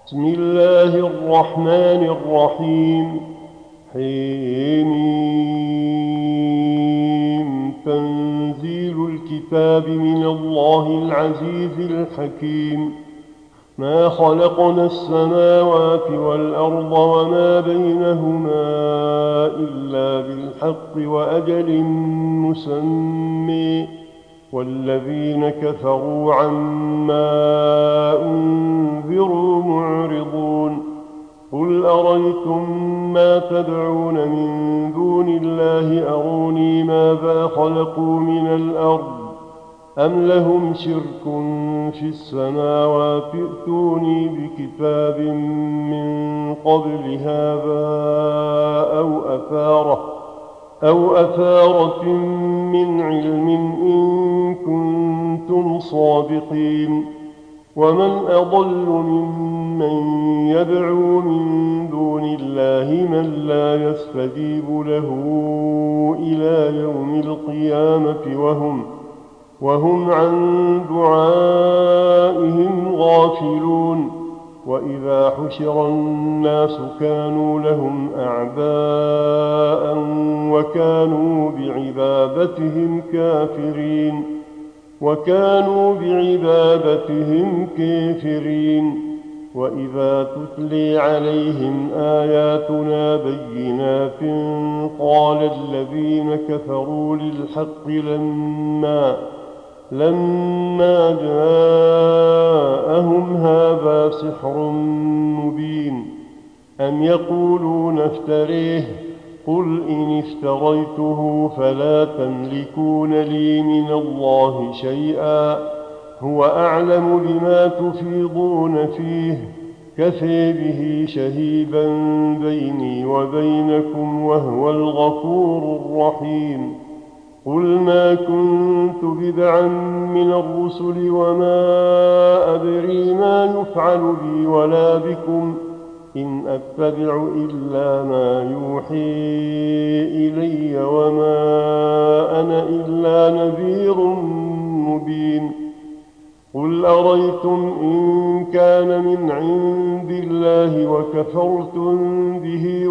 بسم الله الرحمن الرحيم. حميم. تنزيل الكتاب من الله العزيز الحكيم. ما خلقنا السماوات والأرض وما بينهما إلا بالحق وأجل مسمى، والذين كفروا عما أنذروا معرضون. قل أريتم ما تدعون من دون الله أروني ماذا خلقوا من الأرض أم لهم شرك في السماوات ائتوني بكتاب من قبل هذا أو أثارة من علم إن كنتم صادقين. ومن أضل ممن يدعو من دون الله من لا يستجيب له إلى يوم القيامة وهم عن دعائهم غافلون. وإذا حشر الناس كانوا لهم أعداء وكانوا بعبادتهم كافرين. وإذا تتلي عليهم آياتنا بينات قال الذين كفروا للحق لما جاءهم هذا سحر مبين. أم يقولون افتريه؟ قل إن افتريته فلا تملكون لي من الله شيئا، هو أعلم بما تفيضون فيه، كفى به شهيدا بيني وبينكم وهو الغفور الرحيم. قل ما كنت بدعا من الرسل وما أدري ما يفعل بي ولا بكم، إن أتبع إلا ما يوحي إلي وما أنا إلا نذير مبين. قل أريتم إن كان من عند الله وكفرتم به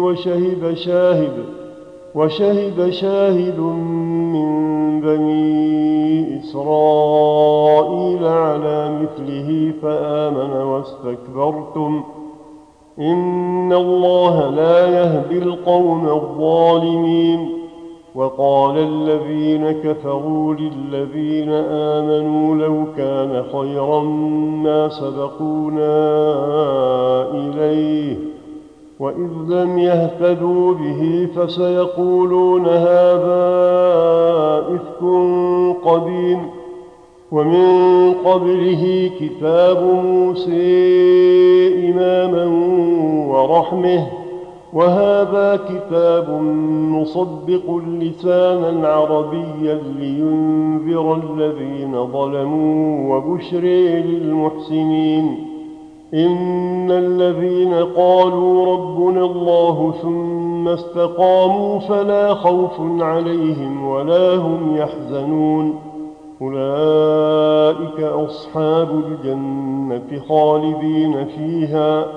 وشهد شاهد من بني إسرائيل على مثله فآمن واستكبرتم، إن الله لا يهدي القوم الظالمين. وقال الذين كفروا للذين آمنوا لو كان خيرا ما سبقونا إليه، وإذ لم يهتدوا به فسيقولون هذا إفك قديم. ومن قبله كتاب موسى إماما ورحمة، وهذا كتاب مصدق لسانا عربيا لينذر الذين ظلموا وبشر للمحسنين. إن الذين قالوا ربنا الله ثم استقاموا فلا خوف عليهم ولا هم يحزنون، أولئك أصحاب الجنة خالدين فيها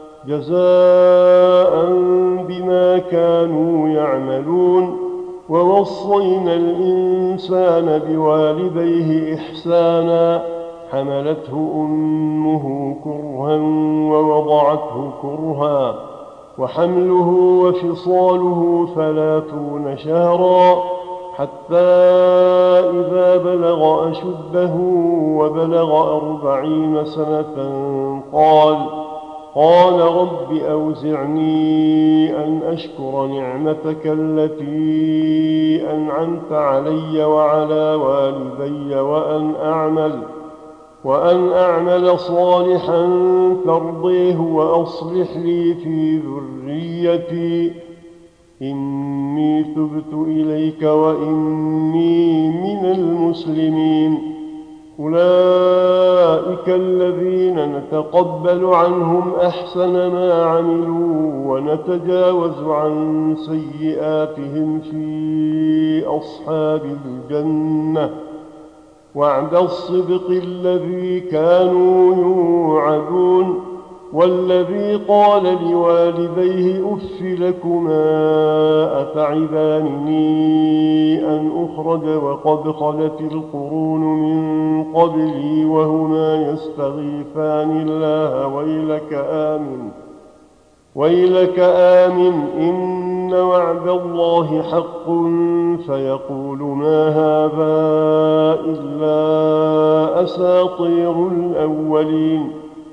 جزاء بما كانوا يعملون. ووصينا الإنسان بوالديه إحسانا، حملته أمه كرها ووضعته كرها، وحمله وفصاله 30 شهرا، حتى إذا بلغ أشده وبلغ 40 سنة قال رب أوزعني أن أشكر نعمتك التي أنعمت علي وعلى والدي وأن أعمل صالحا ترضيه وأصلح لي في ذريتي إني تبت إليك وإني من المسلمين. أولئك الذين نتقبل عنهم أحسن ما عملوا ونتجاوز عن سيئاتهم في أصحاب الجنة، وعد الصدق الذي كانوا يوعدون. والذي قال لوالديه أف لكما أتعدانني أن أخرج وقد خلت القرون من قبلي وهما يستغيثان الله ويلك آمن إن وعد الله حق فيقول ما هذا إلا أساطير الأولين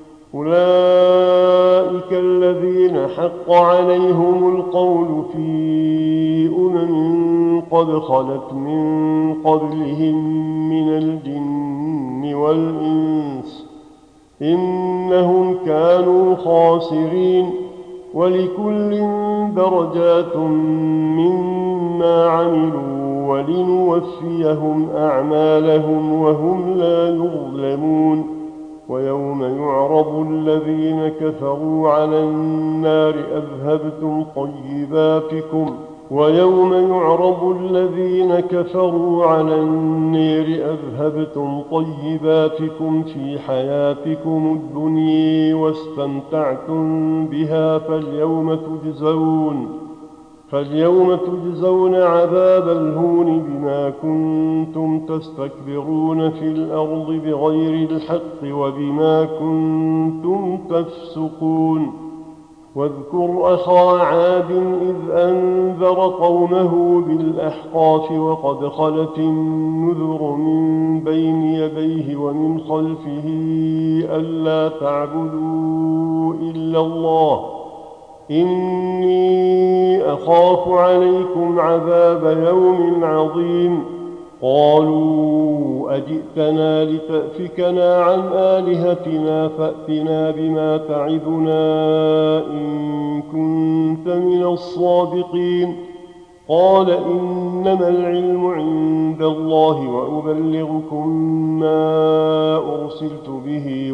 أولئك الذين حق عليهم القول في قد خلت من قبلهم من الجن والإنس إنهم كانوا خاسرين ولكل درجات مما عملوا ولنوفيهم أعمالهم وهم لا يظلمون ويوم يعرض الذين كفروا على النار أذهبتم طيباتكم في حياتكم الدنيا واستمتعتم بها فاليوم تجزون عذاب الهون بما كنتم تستكبرون في الأرض بغير الحق وبما كنتم تفسقون واذكر أخا عاد إذ أنذر قومه بالأحقاف وقد خلت النذر من بين يديه ومن خلفه ألا تعبدوا إلا الله إني أخاف عليكم عذاب يوم عظيم قالوا أجئتنا لتأفكنا عن آلهتنا فأتنا بما تعدنا إن كنت من الصادقين قال إنما العلم عند الله وأبلغكم ما أرسلت به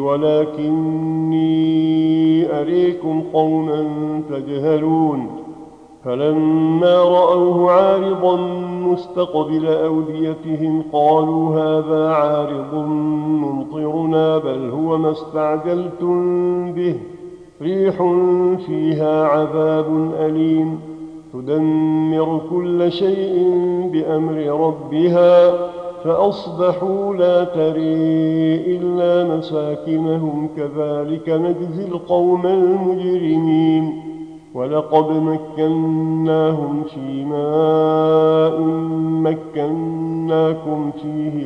ولكني أريكم قوما تجهلون فلما رأوه عارضا مستقبل أوديتهم قالوا هذا عارض ممطرنا بل هو ما استعجلتم به ريح فيها عذاب أليم تدمر كل شيء بأمر ربها فأصبحوا لا تري إلا مساكنهم كذلك نجزي القوم المجرمين ولقد مكناهم في ماء مكناكم فيه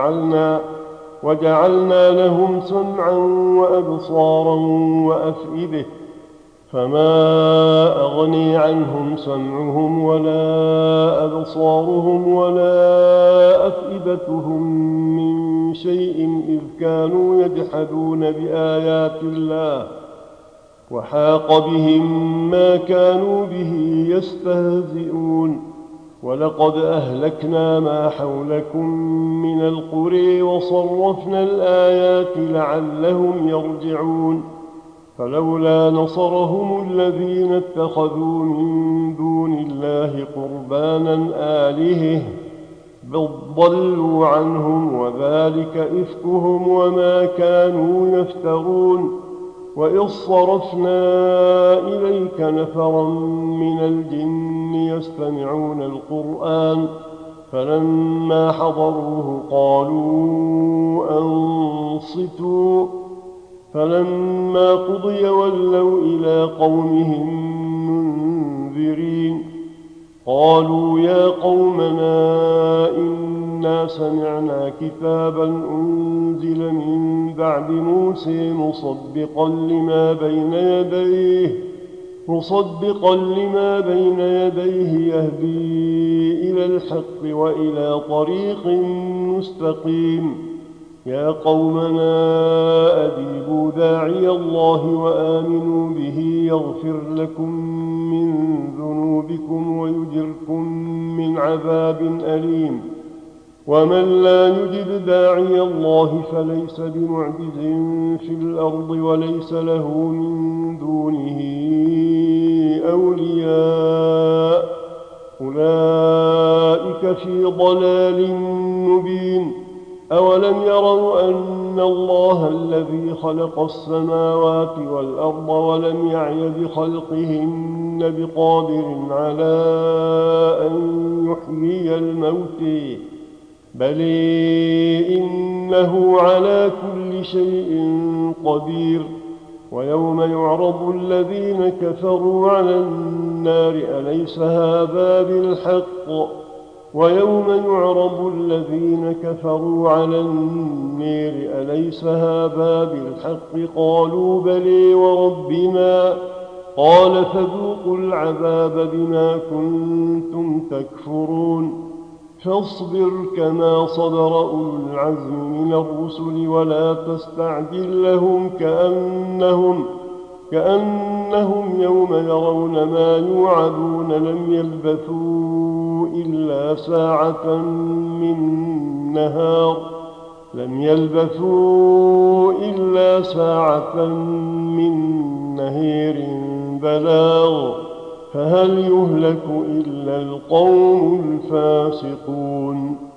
وجعلنا لهم سمعا وأبصارا وأفئدة فما أغني عنهم سمعهم ولا أبصارهم ولا أفئدتهم من شيء إذ كانوا يجحدون بآيات الله وحاق بهم ما كانوا به يستهزئون ولقد أهلكنا ما حولكم من القرى وصرفنا الآيات لعلهم يرجعون فلولا نصرهم الذين اتخذوا من دون الله قربانا آلهة بل ضلوا عنهم وذلك إفكهم وما كانوا يفترون وإذ صرفنا إليك نفرا من الجن يستمعون القرآن فلما حضروه قالوا أنصتوا فلما قضي ولوا إلى قومهم منذرين قالوا يا قومنا إنا سمعنا كتابا أنزل من بعد موسى مصدقا لما بين يديه يهدي إلى الحق وإلى طريق مستقيم يا قومنا أجيبوا داعي الله وآمنوا به يغفر لكم من ذنوبكم ويجركم من عذاب أليم ومن لا يجب داعي الله فليس بمعجز في الأرض وليس له من دونه أولياء أولئك في ضلال مبين أولم يروا أن أن الله الذي خلق السماوات والأرض ولم يعي بخلقهن بقادر على أن يحيي الموتى بل إنه على كل شيء قدير. ويوم يعرض الذين كفروا على النار أليس هذا بالحق ويوم يعرض الذين كفروا على النار أليس هذا بالحق قالوا بلي وربنا قال فذوقوا العذاب بما كنتم تكفرون. فاصبر كما صبر أولو العزم من الرسل ولا تستعجل لهم كأنهم يوم يرون ما يوعدون لم يلبثوا إلا ساعة من نهار بلاغ فهل يهلك إلا القوم الفاسقون.